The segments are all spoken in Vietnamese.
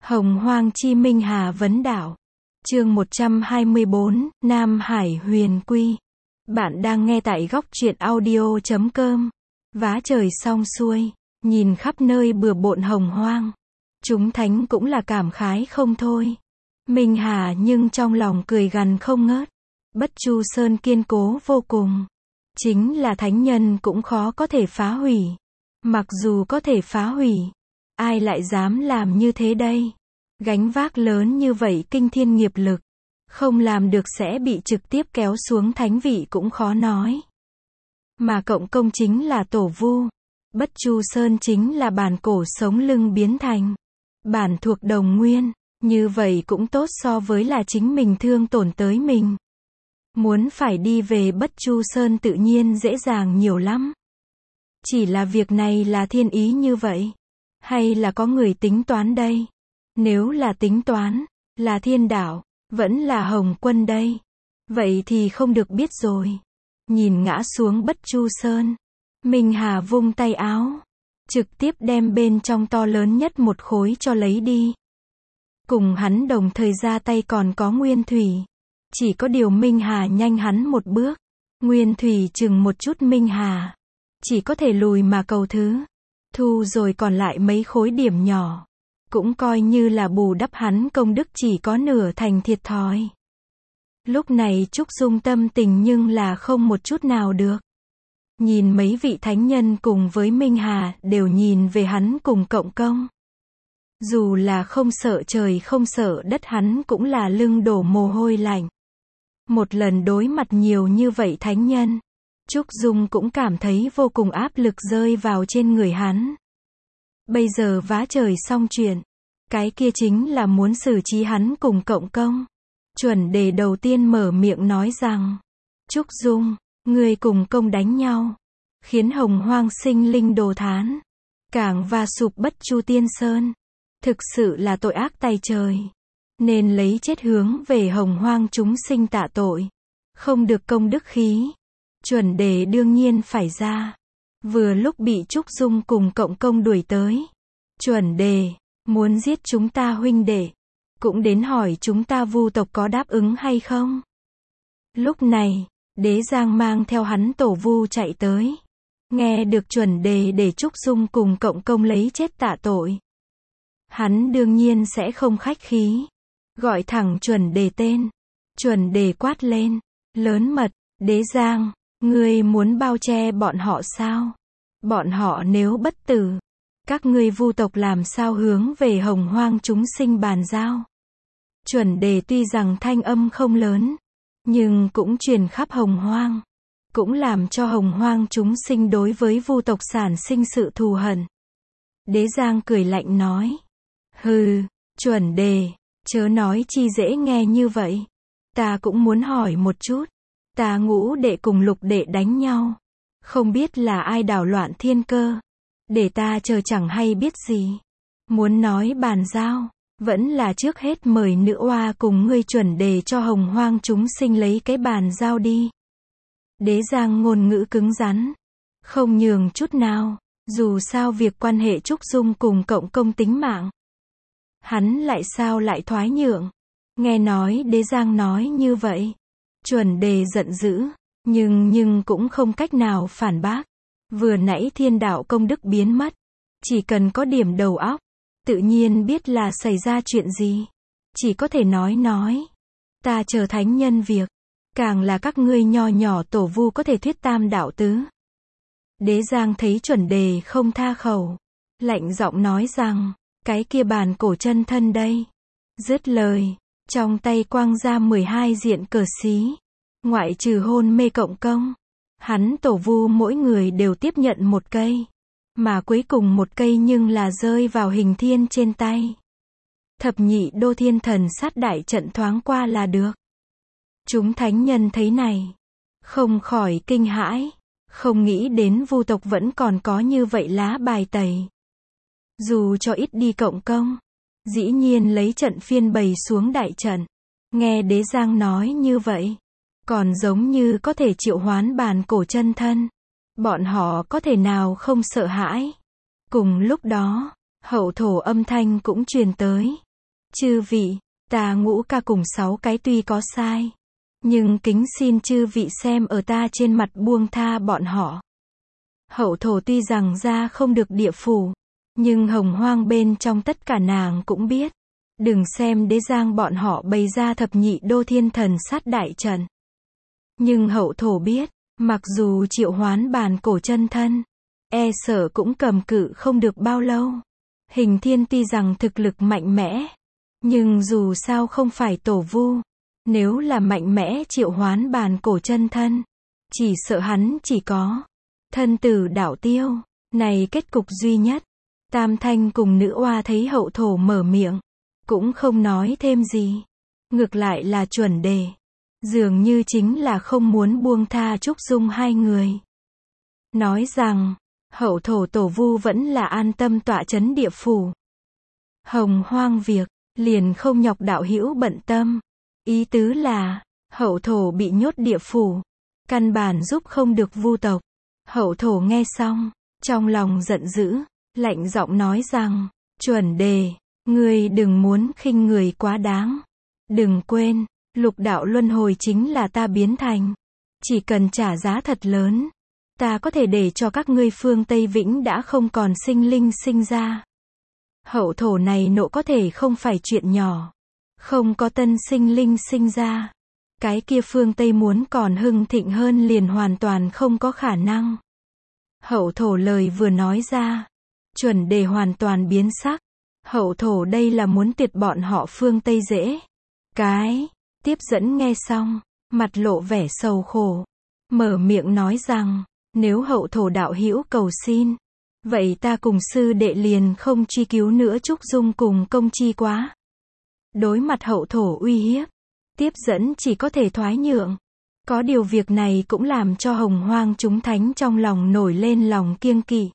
Hồng Hoang chi Minh Hà vấn đạo. Chương 124, Nam Hải huyền quy. Bạn đang nghe tại góc truyện audio.com. Vá trời xong xuôi, nhìn khắp nơi bừa bộn hồng hoang. Chúng thánh cũng là cảm khái không thôi. Minh Hà nhưng trong lòng cười gằn không ngớt. Bất Chu Sơn kiên cố vô cùng. Chính là thánh nhân cũng khó có thể phá hủy. Mặc dù có thể phá hủy, ai lại dám làm như thế đây? Gánh vác lớn như vậy kinh thiên nghiệp lực, không làm được sẽ bị trực tiếp kéo xuống thánh vị cũng khó nói. Mà Cộng Công chính là tổ vu, Bất Chu Sơn chính là bản cổ sống lưng biến thành, bản thuộc đồng nguyên, như vậy cũng tốt so với là chính mình thương tổn tới mình. Muốn phải đi về Bất Chu Sơn tự nhiên dễ dàng nhiều lắm. Chỉ là việc này là thiên ý như vậy, hay là có người tính toán đây? Nếu là tính toán, là thiên đạo, vẫn là Hồng Quân đây. Vậy thì không được biết rồi. Nhìn ngã xuống Bất Chu Sơn, Minh Hà vung tay áo, trực tiếp đem bên trong to lớn nhất một khối cho lấy đi. Cùng hắn đồng thời ra tay còn có Nguyên Thủy. Chỉ có điều Minh Hà nhanh hắn một bước. Nguyên Thủy chừng một chút Minh Hà, chỉ có thể lùi mà cầu thứ. Thu rồi còn lại mấy khối điểm nhỏ, cũng coi như là bù đắp hắn công đức chỉ có nửa thành thiệt thòi. Lúc này Trúc Dung tâm tình nhưng là không một chút nào được. Nhìn mấy vị thánh nhân cùng với Minh Hà đều nhìn về hắn cùng Cộng Công. Dù là không sợ trời không sợ đất hắn cũng là lưng đổ mồ hôi lạnh. Một lần đối mặt nhiều như vậy thánh nhân, Trúc Dung cũng cảm thấy vô cùng áp lực rơi vào trên người hắn. Bây giờ vá trời xong chuyện, cái kia chính là muốn xử trí hắn cùng Cộng Công. Chuẩn đề đầu tiên mở miệng nói rằng, Trúc Dung, ngươi cùng Công đánh nhau, khiến hồng hoang sinh linh đồ thán, càng va sụp Bất Chu Tiên Sơn, thực sự là tội ác tày trời, nên lấy chết hướng về hồng hoang chúng sinh tạ tội, không được công đức khí. Chuẩn đề đương nhiên phải ra. Vừa lúc bị Trúc Dung cùng Cộng Công đuổi tới. Chuẩn đề, muốn giết chúng ta huynh đệ, cũng đến hỏi chúng ta Vu tộc có đáp ứng hay không. Lúc này, Đế Giang mang theo hắn tổ Vu chạy tới. Nghe được chuẩn đề để Trúc Dung cùng Cộng Công lấy chết tạ tội, hắn đương nhiên sẽ không khách khí, gọi thẳng chuẩn đề tên. Chuẩn đề quát lên, lớn mật, Đế Giang, ngươi muốn bao che bọn họ sao? Bọn họ nếu bất tử, các ngươi Vu tộc làm sao hướng về hồng hoang chúng sinh bàn giao? Chuẩn đề tuy rằng thanh âm không lớn, nhưng cũng truyền khắp hồng hoang, cũng làm cho hồng hoang chúng sinh đối với Vu tộc sản sinh sự thù hận. Đế Giang cười lạnh nói, hừ, chuẩn đề, chớ nói chi dễ nghe như vậy. Ta cũng muốn hỏi một chút, ta ngũ đệ cùng lục đệ đánh nhau, không biết là ai đảo loạn thiên cơ, để ta chờ chẳng hay biết gì. Muốn nói bàn giao, vẫn là trước hết mời nữ oa cùng ngươi chuẩn đề cho hồng hoang chúng sinh lấy cái bàn giao đi. Đế Giang ngôn ngữ cứng rắn, không nhường chút nào, dù sao việc quan hệ Trúc Dung cùng Cộng Công tính mạng. Hắn lại sao lại thoái nhượng? Nghe nói Đế Giang nói như vậy, chuẩn đề giận dữ, nhưng cũng không cách nào phản bác. Vừa nãy thiên đạo công đức biến mất, chỉ cần có điểm đầu óc, tự nhiên biết là xảy ra chuyện gì. Chỉ có thể nói, ta chờ thánh nhân việc, càng là các ngươi nho nhỏ tổ Vu có thể thuyết tam đạo tứ. Đế Giang thấy chuẩn đề không tha khẩu, lạnh giọng nói rằng, cái kia bàn cổ chân thân đây. Dứt lời, trong tay quang ra 12 diện cờ xí, ngoại trừ hôn mê Cộng Công, hắn tổ Vu mỗi người đều tiếp nhận một cây, mà cuối cùng một cây nhưng là rơi vào Hình Thiên trên tay. Thập nhị đô thiên thần sát đại trận thoáng qua là được. Chúng thánh nhân thấy này, không khỏi kinh hãi, không nghĩ đến Vu tộc vẫn còn có như vậy lá bài tẩy. Dù cho ít đi Cộng Công, dĩ nhiên lấy trận phiên bày xuống đại trận. Nghe Đế Giang nói như vậy, còn giống như có thể triệu hoán bàn cổ chân thân. Bọn họ có thể nào không sợ hãi? Cùng lúc đó, hậu thổ âm thanh cũng truyền tới. Chư vị, ta Ngũ Ca cùng 6 cái tuy có sai, nhưng kính xin chư vị xem ở ta trên mặt buông tha bọn họ. Hậu thổ tuy rằng ra không được địa phủ, nhưng hồng hoang bên trong tất cả nàng cũng biết. Đừng xem đế giang bọn họ bày ra thập nhị đô thiên thần sát đại trận. Nhưng hậu thổ biết, mặc dù triệu hoán bàn cổ chân thân, e sợ cũng cầm cự không được bao lâu. Hình thiên tuy rằng thực lực mạnh mẽ, nhưng dù sao không phải tổ vu. Nếu là mạnh mẽ triệu hoán bàn cổ chân thân, chỉ sợ hắn chỉ có thân tử đạo tiêu, này kết cục duy nhất. Tam Thanh cùng nữ oa thấy hậu thổ mở miệng, cũng không nói thêm gì. Ngược lại là Chuẩn Đề, dường như chính là không muốn buông tha Trúc Dung hai người. Nói rằng, hậu thổ tổ vu vẫn là an tâm tọa chấn địa phủ. Hồng hoang việc, liền không nhọc đạo hữu bận tâm. Ý tứ là, hậu thổ bị nhốt địa phủ, căn bản giúp không được vu tộc. Hậu thổ nghe xong, trong lòng giận dữ, lạnh giọng nói rằng, Chuẩn Đề, ngươi đừng muốn khinh người quá đáng. Đừng quên, lục đạo luân hồi chính là ta biến thành. Chỉ cần trả giá thật lớn, ta có thể để cho các ngươi phương Tây Vĩnh đã không còn sinh linh sinh ra. Hậu thổ này nộ có thể không phải chuyện nhỏ. Không có tân sinh linh sinh ra, cái kia phương Tây muốn còn hưng thịnh hơn liền hoàn toàn không có khả năng. Hậu thổ lời vừa nói ra, Chuẩn Đề hoàn toàn biến sắc. Hậu thổ đây là muốn tuyệt bọn họ phương Tây dễ. Cái, tiếp dẫn nghe xong, mặt lộ vẻ sầu khổ. Mở miệng nói rằng, nếu hậu thổ đạo hữu cầu xin, vậy ta cùng sư đệ liền không truy cứu nữa Trúc Dung cùng Công Chi quá. Đối mặt hậu thổ uy hiếp, tiếp dẫn chỉ có thể thoái nhượng. Có điều việc này cũng làm cho hồng hoang chúng thánh trong lòng nổi lên lòng kiêng kỵ.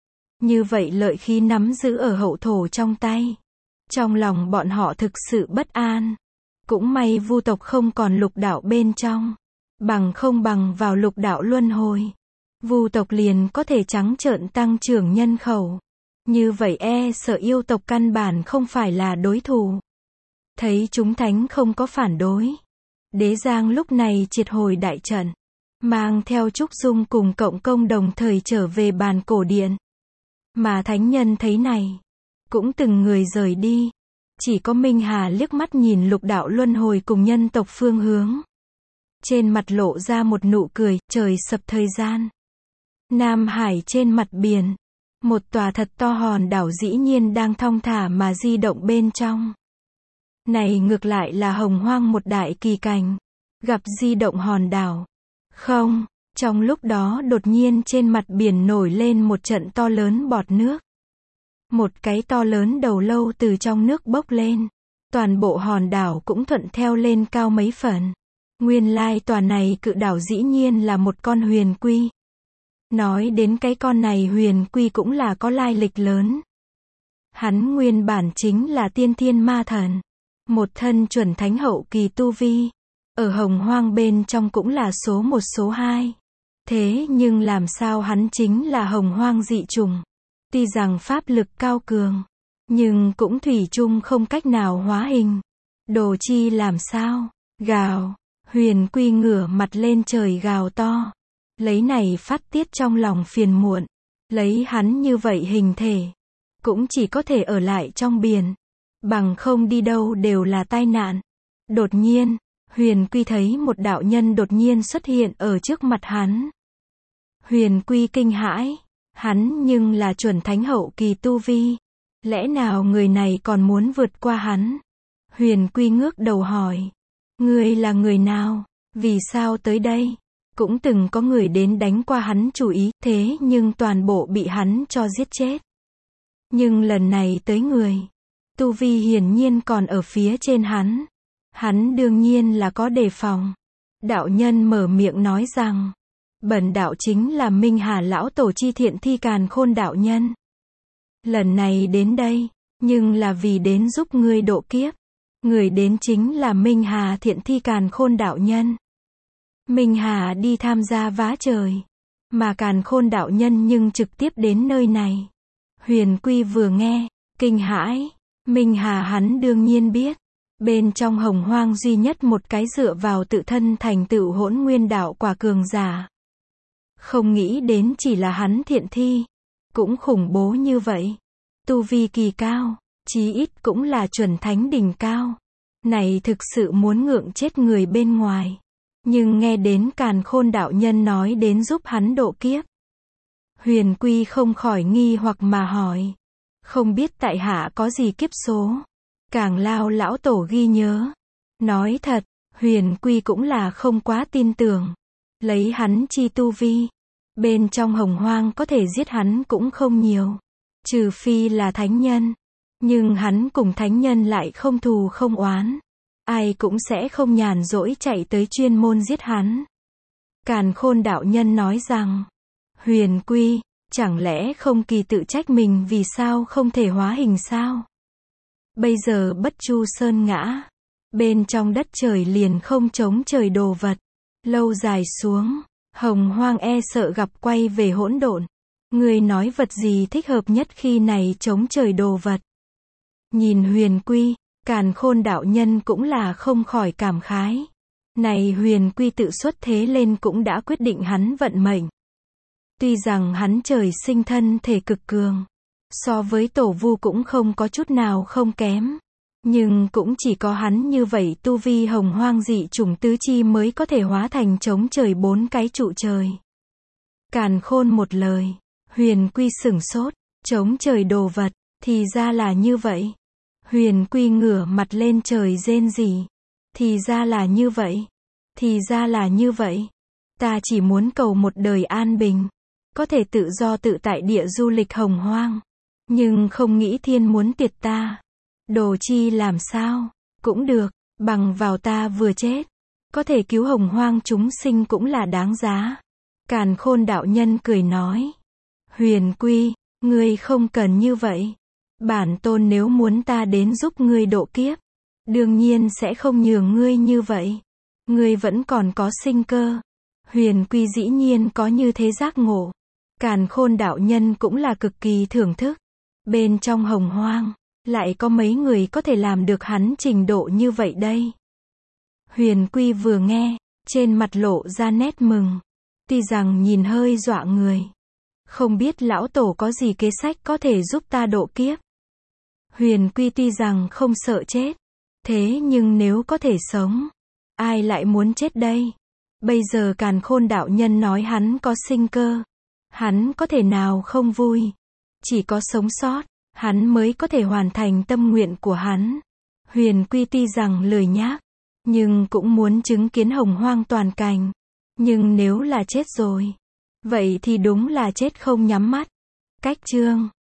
Như vậy lợi khí nắm giữ ở hậu thổ trong tay. Trong lòng bọn họ thực sự bất an. Cũng may vu tộc không còn lục đạo bên trong. Bằng không bằng vào lục đạo luân hồi. Vu tộc liền có thể trắng trợn tăng trưởng nhân khẩu. Như vậy e sợ yêu tộc căn bản không phải là đối thủ. Thấy chúng thánh không có phản đối. Đế Giang lúc này triệt hồi đại trận. Mang theo Trúc Dung cùng Cộng Công đồng thời trở về bàn cổ điện. Mà thánh nhân thấy này, cũng từng người rời đi. Chỉ có Minh Hà liếc mắt nhìn lục đạo luân hồi cùng nhân tộc phương hướng. Trên mặt lộ ra một nụ cười, trời sập thời gian. Nam Hải trên mặt biển. Một tòa thật to hòn đảo dĩ nhiên đang thong thả mà di động bên trong. Này ngược lại là hồng hoang một đại kỳ cảnh. Gặp di động hòn đảo. Không, trong lúc đó đột nhiên trên mặt biển nổi lên một trận to lớn bọt nước. Một cái to lớn đầu lâu từ trong nước bốc lên. Toàn bộ hòn đảo cũng thuận theo lên cao mấy phần. Nguyên lai tòa này cự đảo dĩ nhiên là một con huyền quy. Nói đến cái con này huyền quy cũng là có lai lịch lớn. Hắn nguyên bản chính là tiên thiên ma thần. Một thân chuẩn thánh hậu kỳ tu vi. Ở hồng hoang bên trong cũng là số 1 số 2. Thế nhưng làm sao hắn chính là hồng hoang dị chủng. Tuy rằng pháp lực cao cường, nhưng cũng thủy chung không cách nào hóa hình. Đồ chi làm sao? Gào. Huyền quy ngửa mặt lên trời gào to. Lấy này phát tiết trong lòng phiền muộn. Lấy hắn như vậy hình thể, cũng chỉ có thể ở lại trong biển. Bằng không đi đâu đều là tai nạn. Đột nhiên, huyền quy thấy một đạo nhân đột nhiên xuất hiện ở trước mặt hắn. Huyền quy kinh hãi. Hắn nhưng là chuẩn thánh hậu kỳ tu vi. Lẽ nào người này còn muốn vượt qua hắn? Huyền quy ngước đầu hỏi. Ngươi là người nào? Vì sao tới đây? Cũng từng có người đến đánh qua hắn chủ ý, thế nhưng toàn bộ bị hắn cho giết chết. Nhưng lần này tới người, tu vi hiển nhiên còn ở phía trên hắn. Hắn đương nhiên là có đề phòng. Đạo nhân mở miệng nói rằng, bần đạo chính là Minh Hà lão tổ chi Thiện Thi Càn Khôn đạo nhân. Lần này đến đây, nhưng là vì đến giúp ngươi độ kiếp. Người đến chính là Minh Hà Thiện Thi Càn Khôn đạo nhân. Minh Hà đi tham gia vá trời, mà Càn Khôn đạo nhân nhưng trực tiếp đến nơi này. Huyền quy vừa nghe, kinh hãi, Minh Hà hắn đương nhiên biết. Bên trong Hồng Hoang duy nhất một cái dựa vào tự thân thành tựu hỗn nguyên đạo quả cường giả. Không nghĩ đến chỉ là hắn thiện thi. Cũng khủng bố như vậy. Tu vi kỳ cao. Chí ít cũng là chuẩn thánh đỉnh cao. Này thực sự muốn ngượng chết người bên ngoài. Nhưng nghe đến Càn Khôn đạo nhân nói đến giúp hắn độ kiếp. Huyền Quy không khỏi nghi hoặc mà hỏi. Không biết tại hạ có gì kiếp số. Càng Lao lão tổ ghi nhớ. Nói thật, Huyền Quy cũng là không quá tin tưởng. Lấy hắn chi tu vi. Bên trong Hồng Hoang có thể giết hắn cũng không nhiều. Trừ phi là thánh nhân. Nhưng hắn cùng thánh nhân lại không thù không oán. Ai cũng sẽ không nhàn rỗi chạy tới chuyên môn giết hắn. Càn Khôn đạo nhân nói rằng. Huyền Quy, chẳng lẽ không kỳ tự trách mình vì sao không thể hóa hình sao? Bây giờ Bất Chu Sơn ngã. Bên trong đất trời liền không chống trời đồ vật. Lâu dài xuống, Hồng Hoang e sợ gặp quay về hỗn độn. Người nói vật gì thích hợp nhất khi này chống trời đồ vật? Nhìn Huyền Quy, Càn Khôn đạo nhân cũng là không khỏi cảm khái. Này Huyền Quy tự xuất thế lên cũng đã quyết định hắn vận mệnh. Tuy rằng hắn trời sinh thân thể cực cường. So với Tổ Vu cũng không có chút nào không kém. Nhưng cũng chỉ có hắn như vậy tu vi Hồng Hoang dị chủng tứ chi mới có thể hóa thành chống trời 4 cái trụ trời. Càn Khôn một lời. Huyền Quy sửng sốt. Chống trời đồ vật. Thì ra là như vậy. Huyền Quy ngửa mặt lên trời rên rỉ. Thì ra là như vậy. Thì ra là như vậy. Ta chỉ muốn cầu một đời an bình. Có thể tự do tự tại địa du lịch Hồng Hoang. Nhưng không nghĩ thiên muốn tiệt ta. Đồ chi làm sao? Cũng được. Bằng vào ta vừa chết. Có thể cứu Hồng Hoang chúng sinh cũng là đáng giá. Càn Khôn đạo nhân cười nói. Huyền Quy, ngươi không cần như vậy. Bản tôn nếu muốn ta đến giúp ngươi độ kiếp. Đương nhiên sẽ không nhường ngươi như vậy. Ngươi vẫn còn có sinh cơ. Huyền Quy dĩ nhiên có như thế giác ngộ. Càn Khôn đạo nhân cũng là cực kỳ thưởng thức. Bên trong Hồng Hoang, lại có mấy người có thể làm được hắn trình độ như vậy đây. Huyền Quy vừa nghe, trên mặt lộ ra nét mừng. Tuy rằng nhìn hơi dọa người. Không biết lão tổ có gì kế sách có thể giúp ta độ kiếp. Huyền Quy tuy rằng không sợ chết. Thế nhưng nếu có thể sống, ai lại muốn chết đây? Bây giờ Càn Khôn đạo nhân nói hắn có sinh cơ. Hắn có thể nào không vui? Chỉ có sống sót, hắn mới có thể hoàn thành tâm nguyện của hắn. Huyền Quy tuy rằng lười nhác, nhưng cũng muốn chứng kiến Hồng Hoang toàn cảnh. Nhưng nếu là chết rồi, vậy thì đúng là chết không nhắm mắt. Cách chương